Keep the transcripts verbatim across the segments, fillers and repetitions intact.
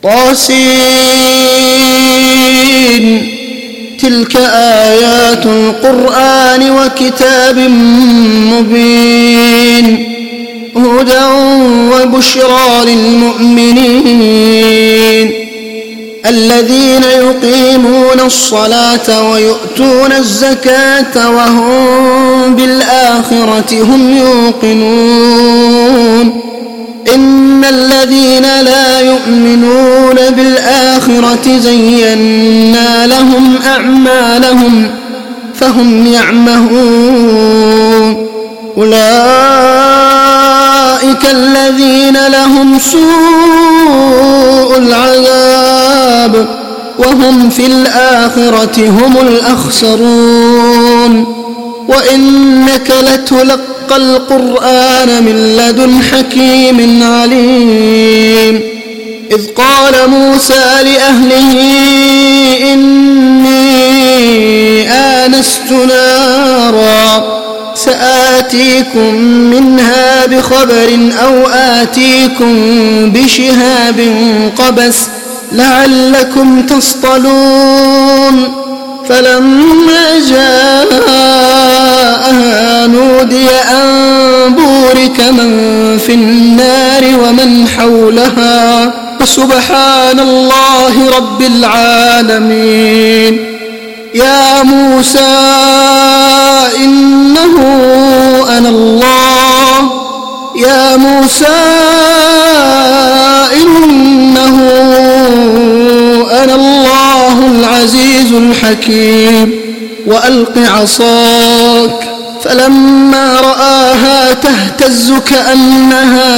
طاسين تلك آيات القرآن وكتاب مبين هدى وبشرى للمؤمنين الذين يقيمون الصلاة ويؤتون الزكاة وهم بالآخرة هم يوقنون إن الذين لا يؤمنون بالآخرة زينا لهم أعمالهم فهم يعمهون أولئك الذين لهم سوء العذاب وهم في الآخرة هم الأخسرون وإنك لتلقى القرآن من لدن حكيم عليم إذ قال موسى لأهله إني آنست نارا سآتيكم منها بخبر أو آتيكم بشهاب قبس لعلكم تصطلون فلما جاءها نودي أن بورك من في النار ومن حولها فسبحان الله رب العالمين يا موسى إنه أنا الله يا موسى إنه أنا الله العزيز الحكيم وألق عصاك فلما رآها تهتز كأنها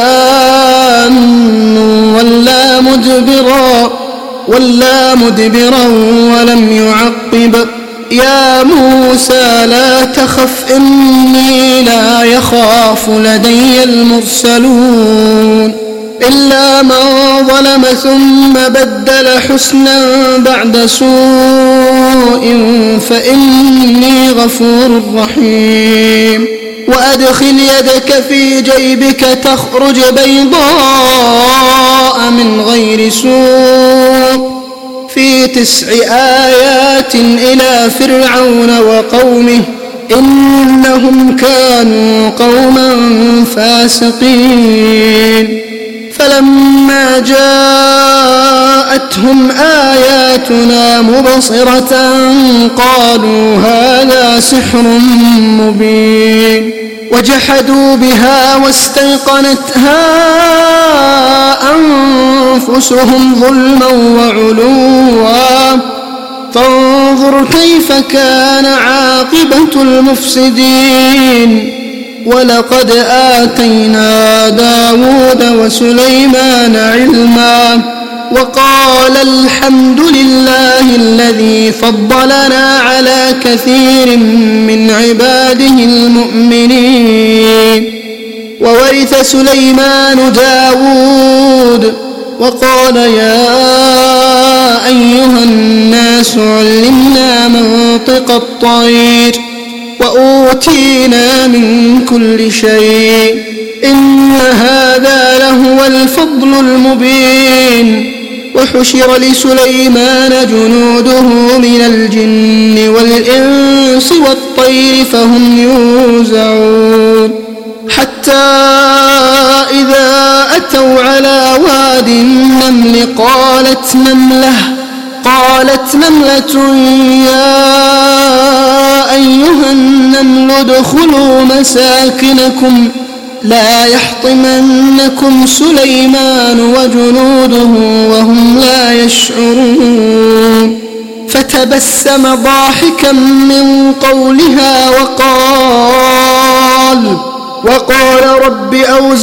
جان ولا مدبرا ولا مدبرا ولم يعقب يا موسى لا تخف إني لا يخاف لدي المرسلون إلا من ظلم ثم بدل حسنا بعد سوء فإني غفور رحيم وأدخل يدك في جيبك تخرج بيضاء من غير سوء في تسع آيات إلى فرعون وقومه إنهم كانوا قوما فاسقين فلما جاءتهم آياتنا مبصرة قالوا هذا سحر مبين وجحدوا بها واستيقنتها أنفسهم ظلما وعلوا فانظر كيف كان عاقبة المفسدين ولقد آتينا داود وسليمان علما وقال الحمد لله الذي فضلنا على كثير من عباده المؤمنين وورث سليمان داود وقال يا أيها الناس علمنا منطق الطير وأوتينا من كل شيء إن هذا لهو الفضل المبين وحشر لسليمان جنوده من الجن والإنس والطير فهم يوزعون حتى إذا أتوا على واد النمل قالت نملة قالت نملة يا أيها النمل ادخلوا مساكنكم لا يحطمنكم سليمان وجنوده وهم لا يشعرون فتبسم ضاحكا من قولها وقال وقال رب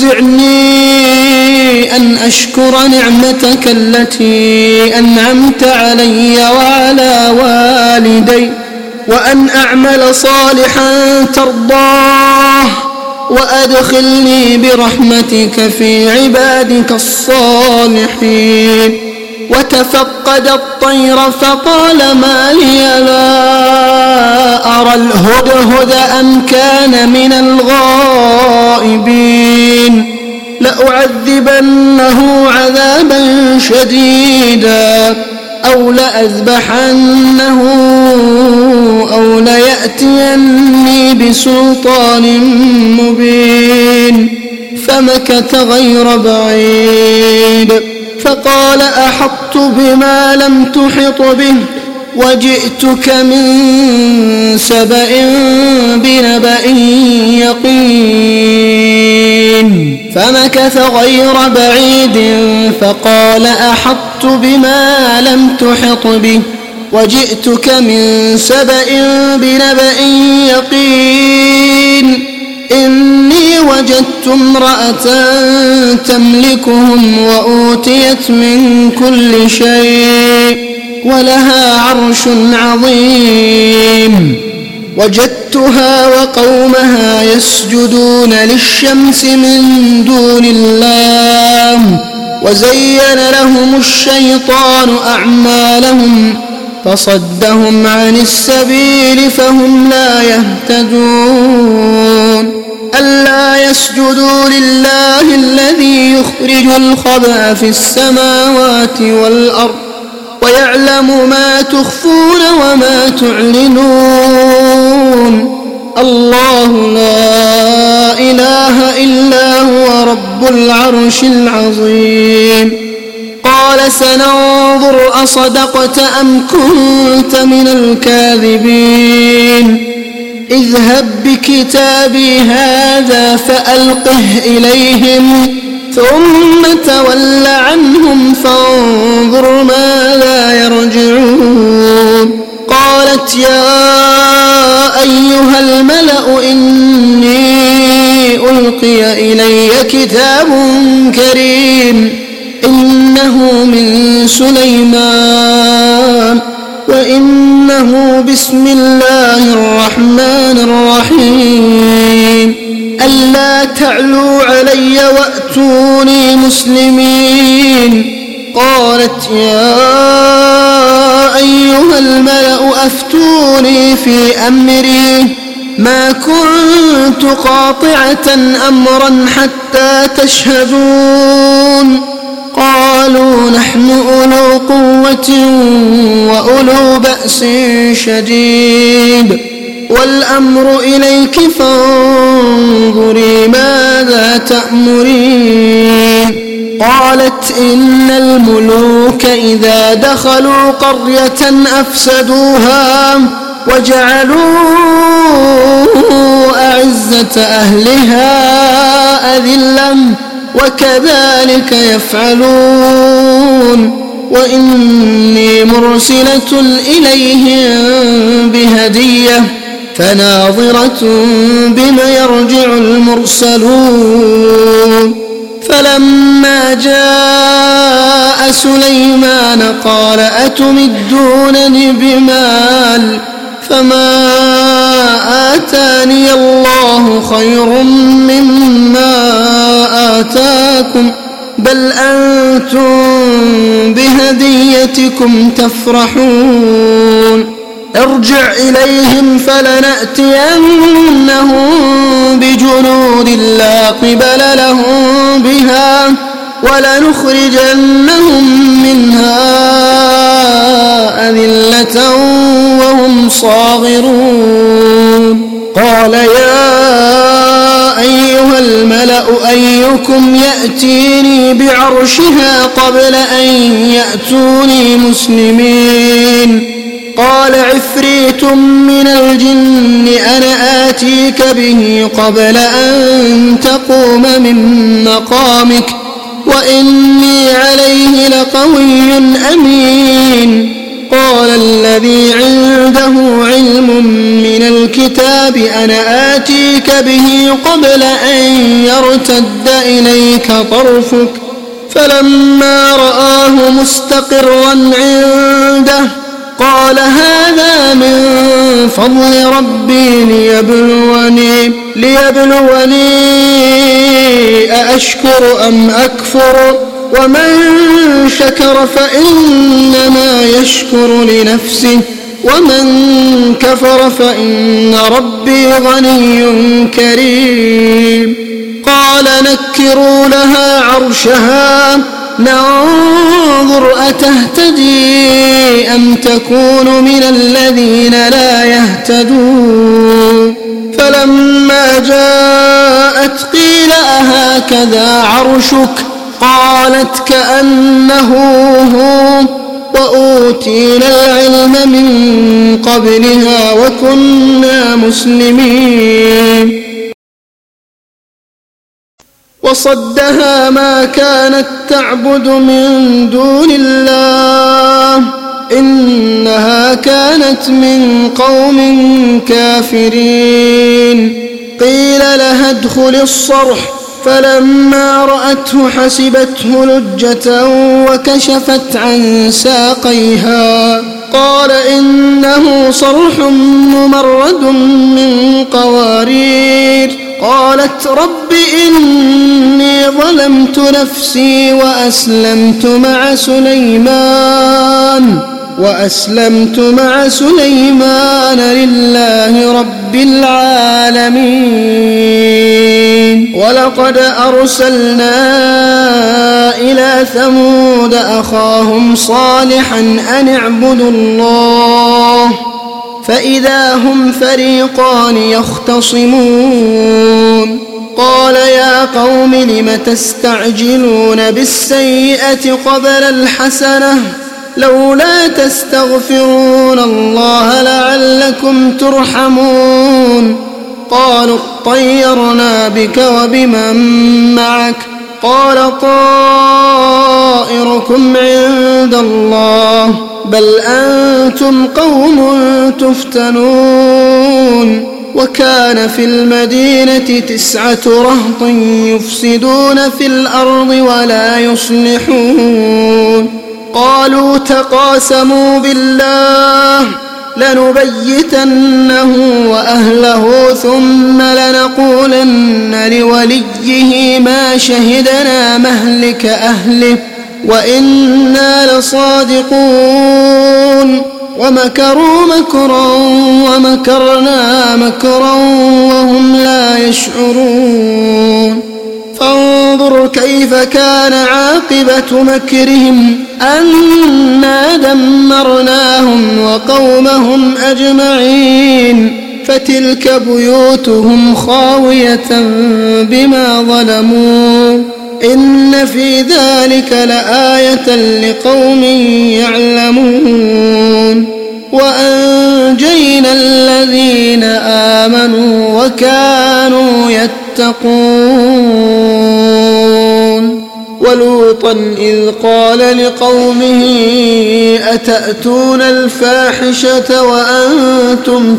أوزعني أن أشكر نعمتك التي أنعمت علي وعلى والدي وأن أعمل صالحا ترضاه وأدخلني برحمتك في عبادك الصالحين وتفقد الطير فقال ما لي لا أرى الهدهد أم كان من الغائبين لأعذبنه عذابا شديدا أو لأذبحنه أو ليأتيني بسلطان مبين. فمكث غير بعيد فقال أحطت بما لم تحط به وجئتك من سبأ بنبأ يقين. فمكث غير بعيد فقال أحطت بما لم تحط به وجئتك من سبأ بنبأ يقين. إني وجدت امرأة تملكهم وأوتيت من كل شيء ولها عرش عظيم. وجدتها وقومها يسجدون للشمس من دون الله وزين لهم الشيطان أعمالهم فصدهم عن السبيل فهم لا يهتدون. ألا يسجدوا لله الذي يخرج الخبأ في السماوات والأرض ويعلم ما تخفون وما تعلنون. الله لا إله إلا هو رب العرش العظيم. قال سننظر أصدقت أم كنت من الكاذبين. اذهب بكتابي هذا فألقه إليهم ثم تول عنهم فانظر ماذا يرجعون. قالت يا أيها الملأ إني ألقي إلي كتاب كريم إنه من سليمان وإنه بسم الله الرحمن الرحيم. ألا تعلوا علي وأتوني مسلمين. قالت يا أيها الملأ أفتوني في أمري ما كنت قاطعة أمرا حتى تشهدون. قالوا نحن أولو قوة وأولو بأس شديد والأمر إليك فانظري ماذا تأمرين. قالت إن الملوك إذا دخلوا قرية أفسدوها وجعلوا أعزة أهلها أذلة وكذلك يفعلون. وإني مرسلة إليهم بهدية فناظرة بما يرجع المرسلون. فلما جاء سليمان قال أتمدونني بمال فما آتاني الله خير مما آتاكم بل أنتم بهديتكم تفرحون. ارجع إليهم فلنأتينهم بجنود لا قبل لهم بها ولنخرجنهم منها أذلة وهم صاغرون. قال يا أيها الملأ أيكم يأتيني بعرشها قبل أن يأتوني مسلمين. قال عفريت من الجن أنا آتيك به قبل أن تقوم من مقامك وإني عليه لقوي أمين. قال الذي عنده علم من الكتاب أنا آتيك به قبل أن يرتد إليك طرفك فلما رآه مستقرا عنده قال هذا من فضل ربي ليبلوني, ليبلوني أأشكر أم أكفر ومن شكر فإنما يشكر لنفسه ومن كفر فإن ربي غني كريم. قال نكروا لها عرشها ننظر أتهتدي أم تكون من الذين لا يهتدون فلما جاءت قيل أهكذا عرشك قالت كأنه هو وأوتينا العلم من قبلها وكنا مسلمين وصدها ما كانت تعبد من دون الله إنها كانت من قوم كافرين قيل لها ادخل الصرح فلما رأته حسبته لجة وكشفت عن ساقيها قال إنه صرح ممرد من قوارير قالت رب إني ظلمت نفسي وأسلمت مع سليمان وأسلمت مع سليمان لله رب العالمين ولقد أرسلنا إلى ثمود أخاهم صالحا أن اعبدوا الله فإذا هم فريقان يختصمون قال يا قوم لم تستعجلون بالسيئة قبل الحسنة لولا تستغفرون الله لعلكم ترحمون قالوا اطيرنا بك وبمن معك قال طائركم عند الله بل أنتم قوم تفتنون وكان في المدينة تسعة رهط يفسدون في الأرض ولا يصلحون قالوا تقاسموا بالله لنبيتنه وأهله ثم لنقولن لوليه ما شهدنا مهلك أهله وإنا لصادقون ومكروا مكرا ومكرنا مكرا وهم لا يشعرون فانظر كيف كان عاقبة مكرهم أنا دمرناهم وقومهم أجمعين فتلك بيوتهم خاوية بما ظلموا إن في ذلك لآية لقوم يعلمون وأنجينا الذين آمنوا وكانوا يتقون ولوطا إذ قال لقومه أتأتون الفاحشة وأنتم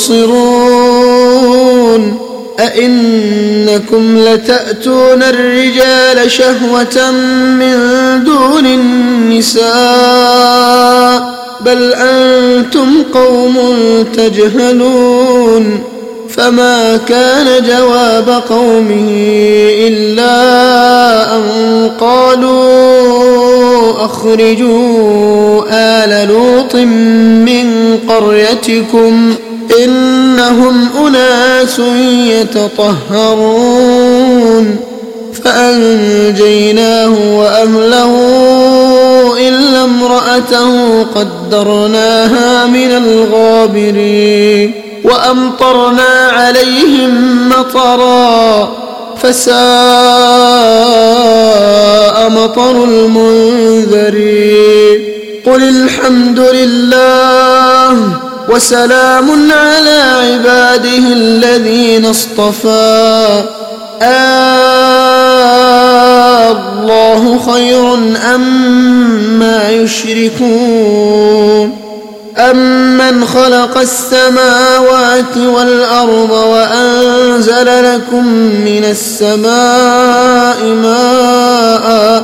تبصرون أئنكم لتأتون الرجال شهوة من دون النساء بل أنتم قوم تجهلون فما كان جواب قومه إلا أن قالوا أخرجوا آل لوط من قريتكم إنهم أناس يتطهرون فأنجيناه وأهله إلا امرأته قدرناها من الغابرين وأمطرنا عليهم مطرا فساء مطر المنذرين قل الحمد لله وسلام على عباده الذين اصطفى الله خير أما يشركون أمن خلق السماوات والأرض وأنزل لكم من السماء ماء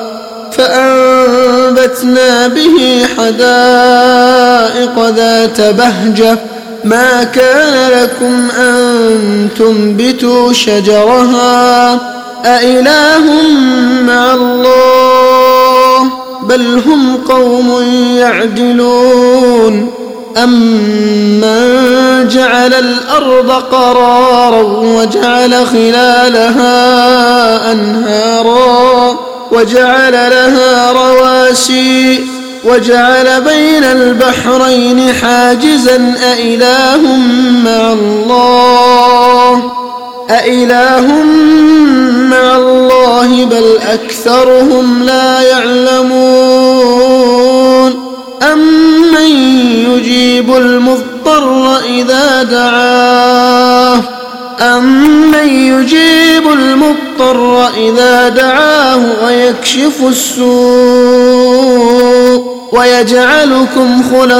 فأنبتنا به حدائق ذات بهجة ما كان لكم أن تنبتوا شجرها أإله مع الله بل هم قوم يعدلون أَمَّنْ جَعَلَ الْأَرْضَ قَرَارًا وَجَعَلَ خِلَالَهَا أَنْهَارًا وَجَعَلَ لَهَا رَوَاسِيَ وَجَعَلَ بَيْنَ الْبَحْرَيْنِ حَاجِزًا أَإِلَٰهٌ مَّعَ اللَّهِ أَإِلَٰهٌ مَّعَ اللَّهِ بَلْ أَكْثَرُهُمْ لَا يَعْلَمُونَ أَمَّن يُجِيبُ الْمُضْطَرَّ إِذَا دَعَاهُ أَمَّن يُجِيبُ الْمُضْطَرَّ إِذَا دَعَاهُ وَيَكْشِفُ السُّوءَ وَيَجْعَلُكُمْ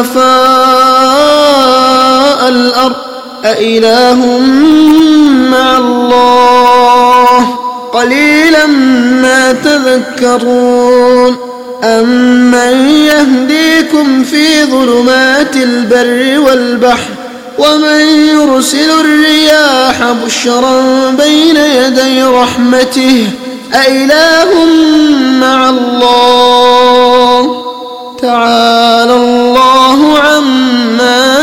خُلَفَاءَ الْأَرْضِ أَإِلَٰهٌ مَّعَ اللَّهِ قَلِيلًا مَّا تَذَكَّرُونَ أَمَّن يَهْدِيكُمْ فِي ظُلُمَاتِ الْبَرِّ وَالْبَحْرِ وَمَن يُرْسِلُ الرِّيَاحَ بُشْرًا بَيْنَ يَدَيْ رَحْمَتِهِ أَإِلَٰهٌ مَّعَ اللَّهِ تَعَالَى اللَّهُ عَمَّا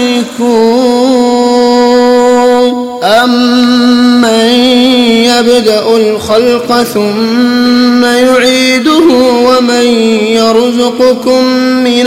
يُشْرِكُونَ أَمَّن يَبْدَأُ الْخَلْقَ ثُمَّ يُعِيدُهُ وَمَن يَرْزُقُكُم مِّنَ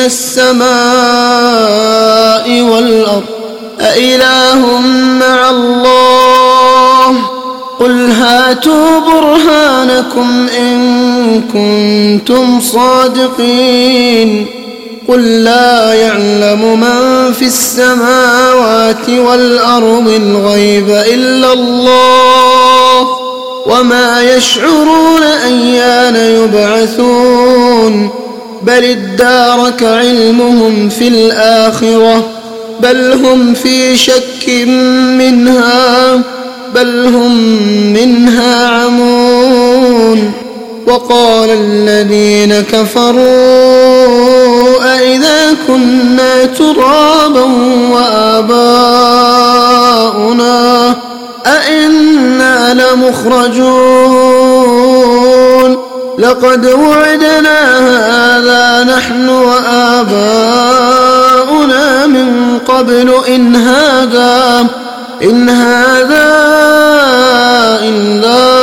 السَّمَاءِ وَالْأَرْضِ أَإِلَٰهٌ مَّعَ اللَّهِ قُلْ هَاتُوا بُرْهَانَكُمْ إِن كُنتُمْ صَادِقِينَ قُل لَّا يَعْلَمُ مَن فِي السَّمَاوَاتِ وَالْأَرْضِ الْغَيْبَ إِلَّا اللَّهُ وَمَا يَشْعُرُونَ أَيَّانَ يُبْعَثُونَ بَلِ ادَّارَكَ عِلْمُهُمْ فِي الْآخِرَةِ بَلْ هُمْ فِي شَكٍّ مِّنْهَا بَلْ هُمْ مِنْهَا عَمُونَ وَقَالَ الَّذِينَ كَفَرُوا أَإِذَا كُنَّا تُرَابًا وَآبَاؤُنَا أَإِنَّا لَمُخْرَجُونَ لَقَدْ وُعِدْنَا هَٰذَا نَحْنُ وَآبَاؤُنَا مِن قَبْلُ إِنْ هَٰذَا إِنْ هَٰذَا إِلَّا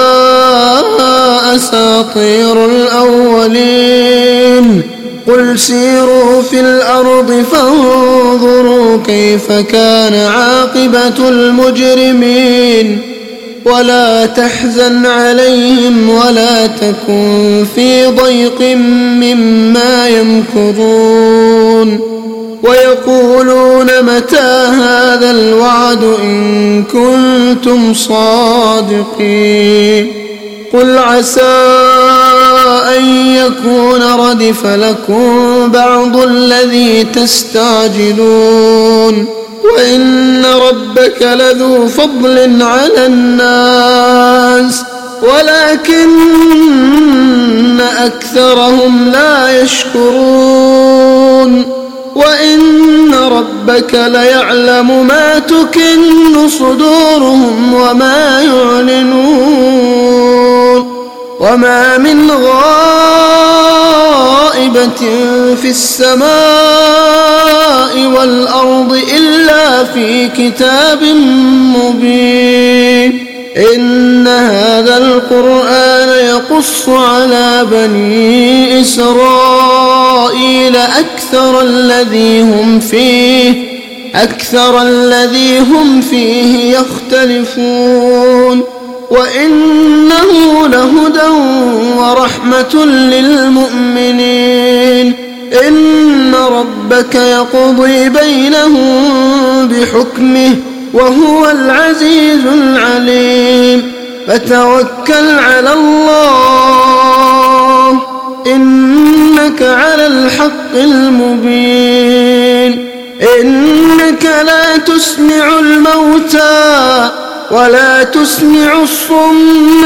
أَسَاطِيرُ الْأَوَّلِينَ قُلْ سِيرُوا فِي الْأَرْضِ فَانظُرُوا كَيْفَ كَانَ عَاقِبَةُ الْمُجْرِمِينَ وَلَا تَحْزَنْ عَلَيْهِمْ وَلَا تَكُن فِي ضَيْقٍ مِّمَّا يَمْكُرُونَ وَيَقُولُونَ مَتَىٰ هَٰذَا الْوَعْدُ إِن كُنتُمْ صَادِقِينَ قُلْ عَسَىٰ أَن يَكُونَ رَدِفَ لَكُم بَعْضُ الَّذِي تَسْتَعْجِلُونَ وَإِنَّ رَبَّكَ لَذُو فَضْلٍ عَلَى النَّاسِ وَلَٰكِنَّ أَكْثَرَهُمْ لَا يَشْكُرُونَ وَإِنَّ رَبَّكَ لَيَعْلَمُ مَا تُكِنُّ صُدُورُهُمْ وَمَا يُعْلِنُونَ وَمَا مِنْ غَائِبَةٍ فِي السَّمَاءِ وَالْأَرْضِ إِلَّا فِي كِتَابٍ مُّبِينٍ إِنَّ هَٰذَا الْقُرْآنَ يَقُصُّ عَلَىٰ بَنِي إِسْرَائِيلَ أَكْثَرَ الَّذِي هُمْ فِيهِ أَكْثَرَ الَّذِي هُمْ فِيهِ يَخْتَلِفُونَ وَإِنَّهُ لَهُدًى وَرَحْمَةٌ لِّلْمُؤْمِنِينَ إِنَّ رَبَّكَ يَقْضِي بَيْنَهُم بِحُكْمِهِ وَهُوَ الْعَزِيزُ الْعَلِيمُ فَتَوَكَّلْ عَلَى اللَّهِ إِنَّكَ عَلَى الْحَقِّ الْمُبِينِ إِنَّكَ لَا تُسْمِعُ الْمَوْتَىٰ وَلَا تُسْمِعُ الصُّمَّ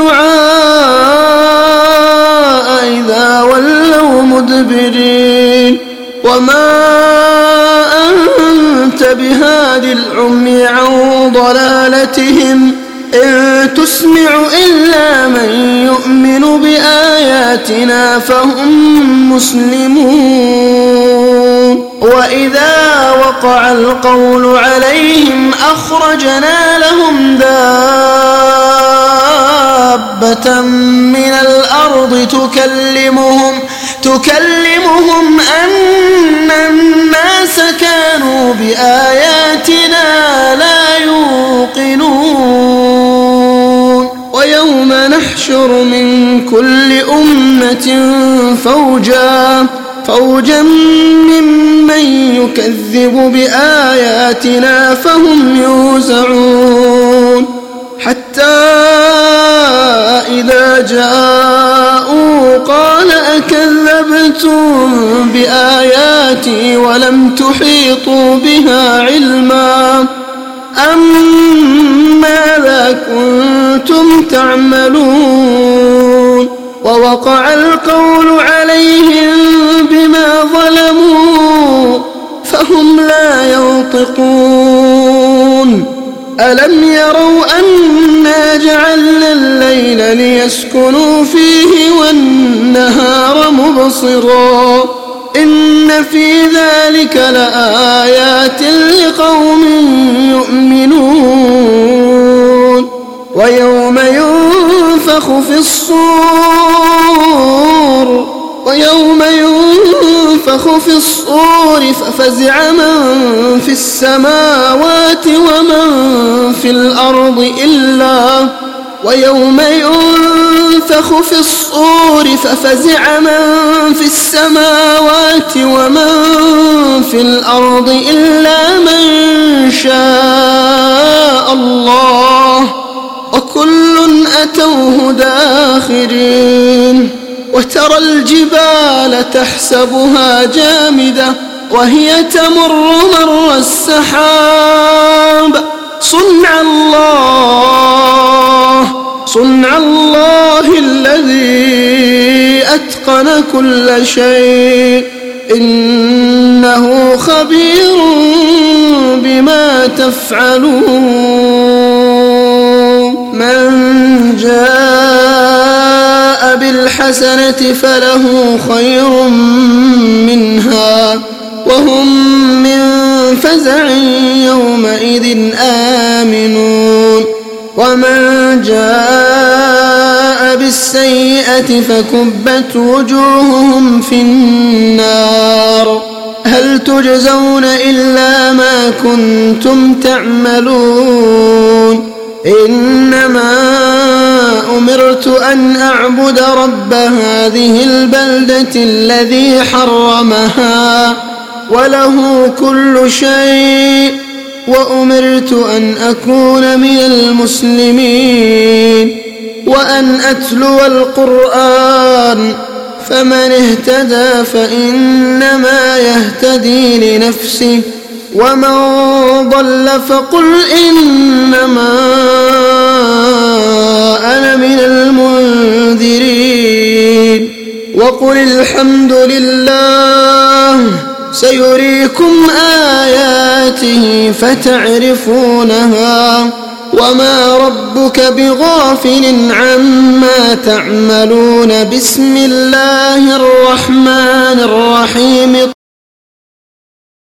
الدُّعَاءَ إِذَا وَلَّوْا مُدْبِرِينَ وَمَا أَنتَ بِهَادِ الْعُمْيِ عَن ضَلَالَتِهِمْ إِن تُسْمِعُ إِلَّا مَن يُؤْمِنُ بِآيَاتِنَا فَهُم مُّسْلِمُونَ وإذا وقع القول عليهم أخرجنا لهم دابة من الأرض تكلمهم تكلمهم أن الناس كانوا بآياتنا لا يوقنون ويوم نحشر من كل أمة فوجا فوجا ممن يكذب بآياتنا فهم يوزعون حتى إذا جاءوا قال أكذبتم بآياتي ولم تحيطوا بها علما أم ماذا كنتم تعملون ووقع القول عليهم بما ظلموا فهم لا ينطقون ألم يروا أنا جعلنا الليل ليسكنوا فيه والنهار مبصرا إن في ذلك لآيات لقوم يؤمنون ويوم ينفخ في الصور ويوم ينفخ في الصور ففزع من في السماوات ومن في الأرض إلا ويوم ينفخ في الصور ففزع من في السماوات ومن في الأرض إلا من شاء الله وكل أتوه داخرين وترى الجبال تحسبها جامدة وهي تمر مر السحاب صنع الله صنع الله الذي أتقن كل شيء إنه خبير بما تفعلون من جاء بالحسنة فله خير منها وهم من فزع يومئذ آمنون ومن جاء بالسيئة فكبت وجوههم في النار هل تجزون إلا ما كنتم تعملون إنما أمرت أن أعبد رب هذه البلدة الذي حرمها وله كل شيء وأمرت أن أكون من المسلمين وأن أتلو القرآن فمن اهتدى فإنما يهتدي لنفسه ومن ضل فقل إنما أنا من المنذرين وقل الحمد لله سيريكم آياته فتعرفونها وما ربك بغافل عما تعملون بسم الله الرحمن الرحيم